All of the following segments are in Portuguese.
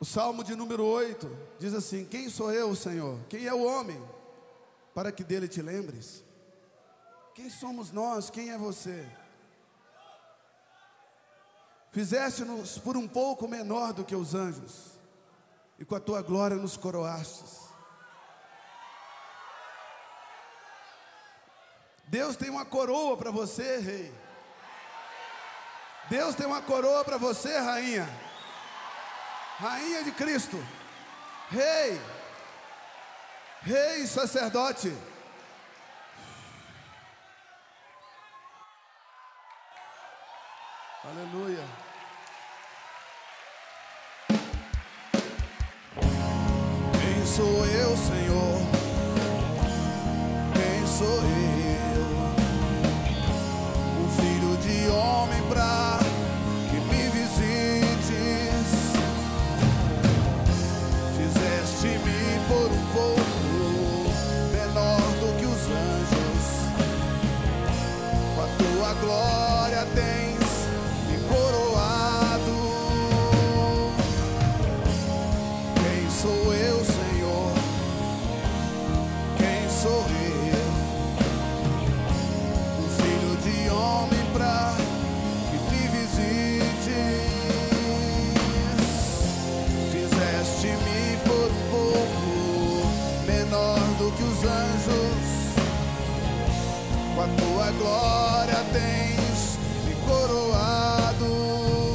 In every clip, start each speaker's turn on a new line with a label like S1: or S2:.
S1: O Salmo de número 8 diz assim: quem sou eu, Senhor? Quem é o homem para que dele te lembres? Quem somos nós? Quem é você? Fizeste-nos por um pouco menor do que os anjos, e com a tua glória nos coroastes. Deus tem uma coroa para você, rei. Deus tem uma coroa para você, rainha. Rainha de Cristo. Rei. Rei, sacerdote. Aleluia. Quem sou eu, Senhor? Quem sou eu? Um filho de homem pra que me visites. Fizeste-me por um pouco menor do que os anjos. Com a tua glória tens coroado. Quem sou eu, Senhor? Quem sou eu? Um filho de homem pra que me visites. Fizeste-me por um pouco menor do que os anjos. Com a tua glória tens me coroado.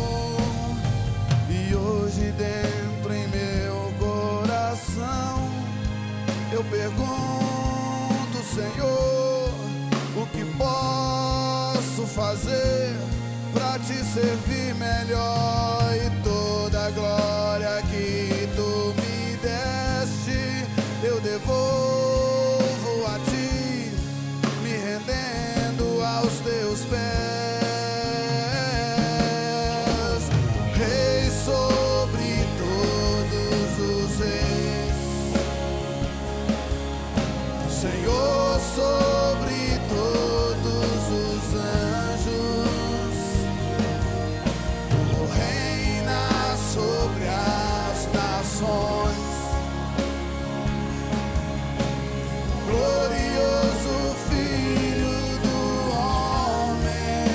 S1: Eu pergunto, Senhor, o que posso fazer pra te servir melhor? E toda a glória que tu me deste, eu devolvo a ti, me rendendo aos teus pés. Rei sobre todos os reis, Senhor sobre todos os anjos, tu reinas sobre as nações, glorioso Filho do homem,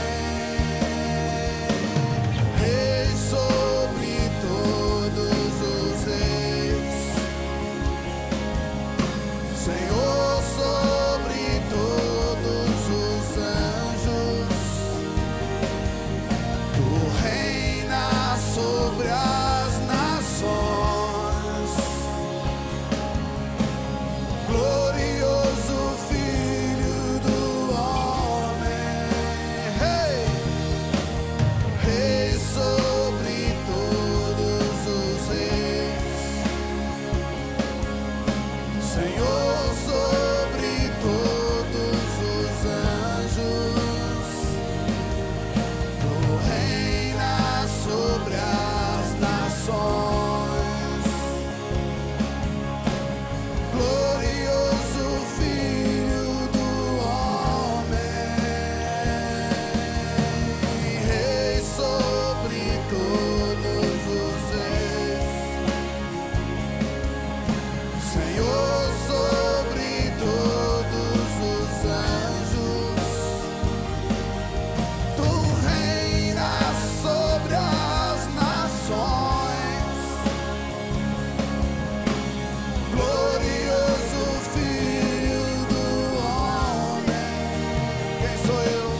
S1: Rei sobre todos os reis, Senhor sobre todos os anjos, tu reinas sobre as nações, glorioso Filho do homem, Rei, Rei sobre todos os reis, Senhor sobre todos os anjos, tu reinas sobre as nações, glorioso Filho do homem, Rei sobre todos os reis, Senhor sobre todos os anjos, tu reinas sobre as nações, glorioso Filho do homem. Quem sou eu?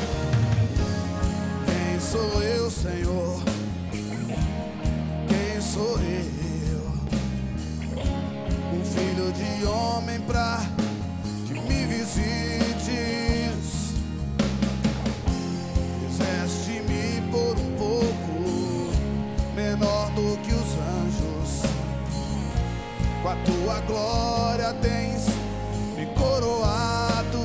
S1: Quem sou eu, Senhor? Quem sou eu? Um filho de homem pra que me visites. Fizeste-me por um pouco menor do que os anjos. Com a tua glória tens me coroado.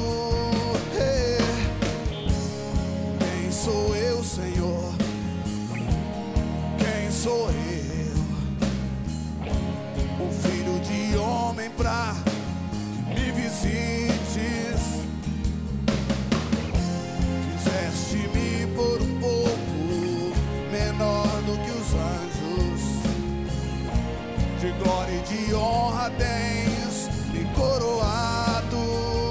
S1: Quem sou eu, Senhor? Quem sou eu? Um filho de homem pra que me visites. Fizeste-me por um pouco menor do que os anjos. e de honra tens me coroado.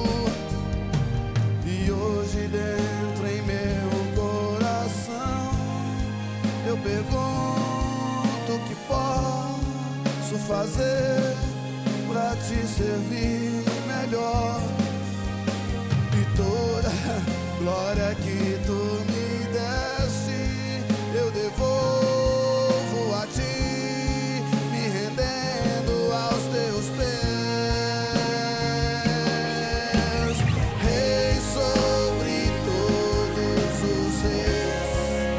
S1: E hoje dentro em meu coração eu pergunto o que posso fazer pra te servir melhor. E toda glória que tu me deste eu devolvo a ti, me rendendo aos teus pés. Rei sobre todos os reis,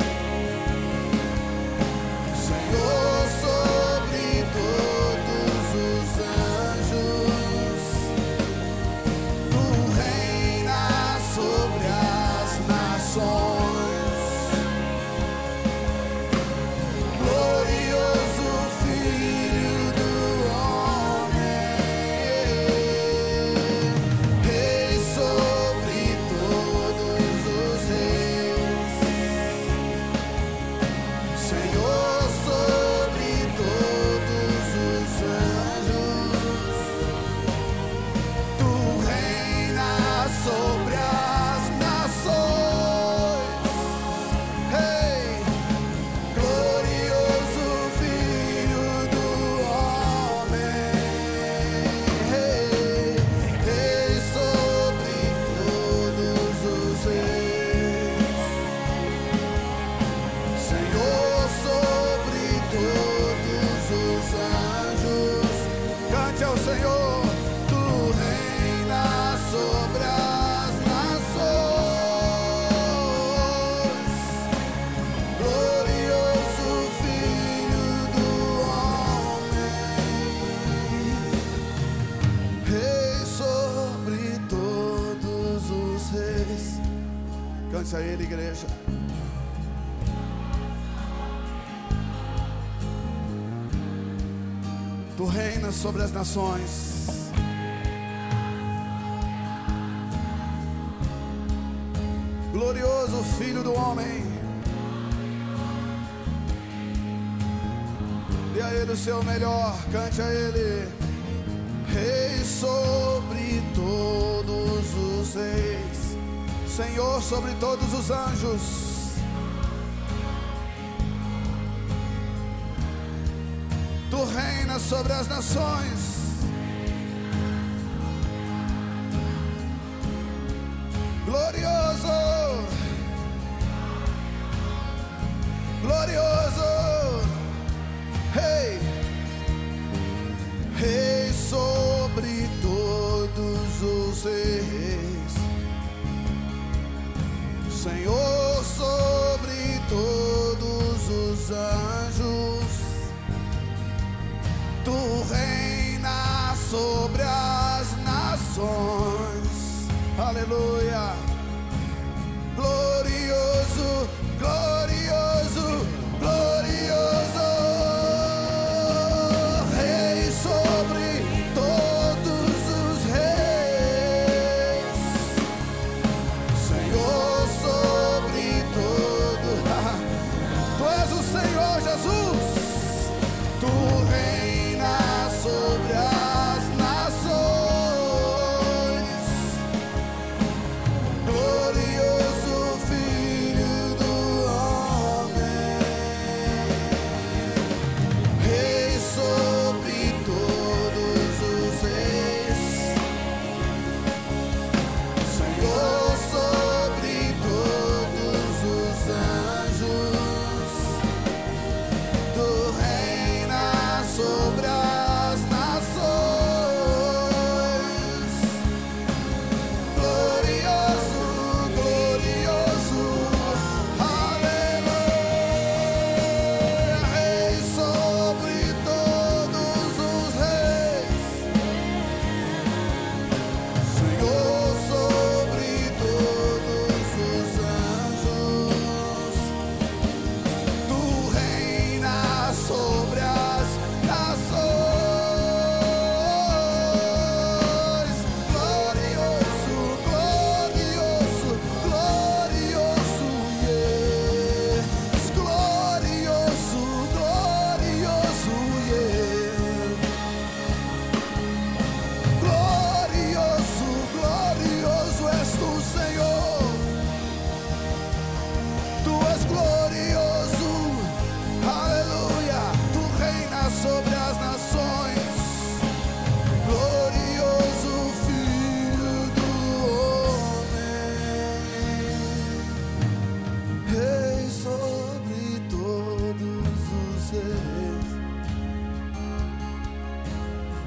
S1: Senhor sobre todos os anjos, tu reinas sobre as nações. Glorioso Filho do homem, Rei sobre todos os reis, Senhor sobre todos os anjos, tu reinas sobre as nações. Rei, glorioso Filho do homem, Rei sobre todos os reis, Senhor sobre todos os anjos. Cante ao Senhor, tu reinas sobre as nações. Glorioso Filho do homem, Rei sobre todos os reis. Cante a Ele, igreja. Tu reinas sobre as nações. Glorioso Filho do homem, dê a Ele o seu melhor, cante a Ele. Rei sobre todos os reis, Senhor sobre todos os anjos, tu reinas sobre as nações. Glorioso, glorioso, Rei, Rei sobre todos os reis, Senhor sobre todos os anjos, tu reinas sobre as nações. Aleluia. Glorioso, glorioso, glorioso, Rei sobre todos os reis, Senhor sobre todo. Tu és o Senhor Jesus, tu reinas sobre as nações.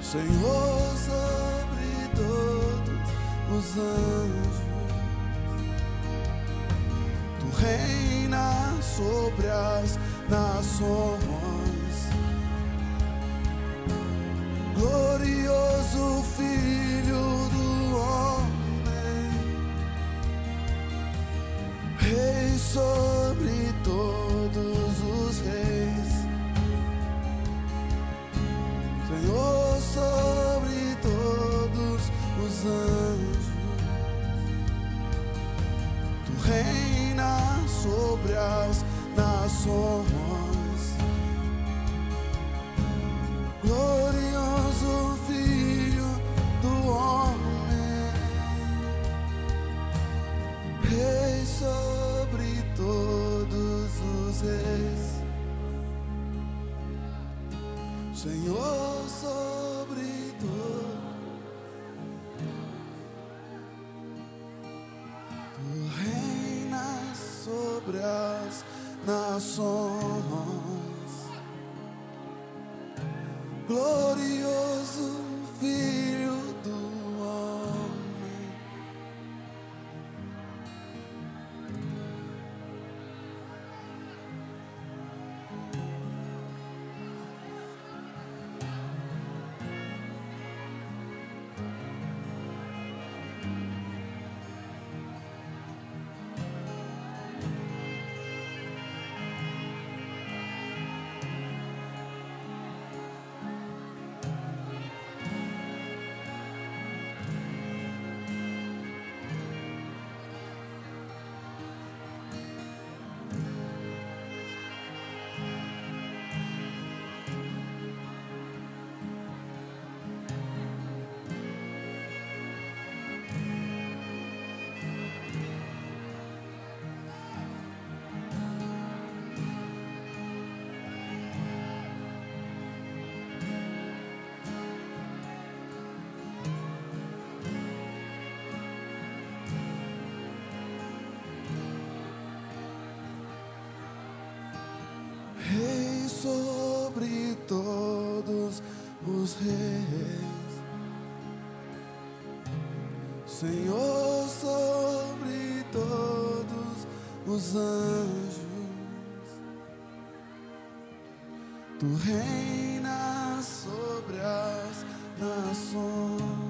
S1: Senhor sobre todos os anjos, tu reinas sobre as nações, glorioso Filho do homem, Rei sobre todos os reis, Senhor sobre todos os anjos, tu reinas sobre as nações, glorioso Filho do homem, Rei sobre todos os reis, Senhor sobre todos, tu reinas sobre as nações, glorioso Filho do homem, Rei sobre todos os reis, Senhor sobre todos os anjos, tu reinas sobre as nações,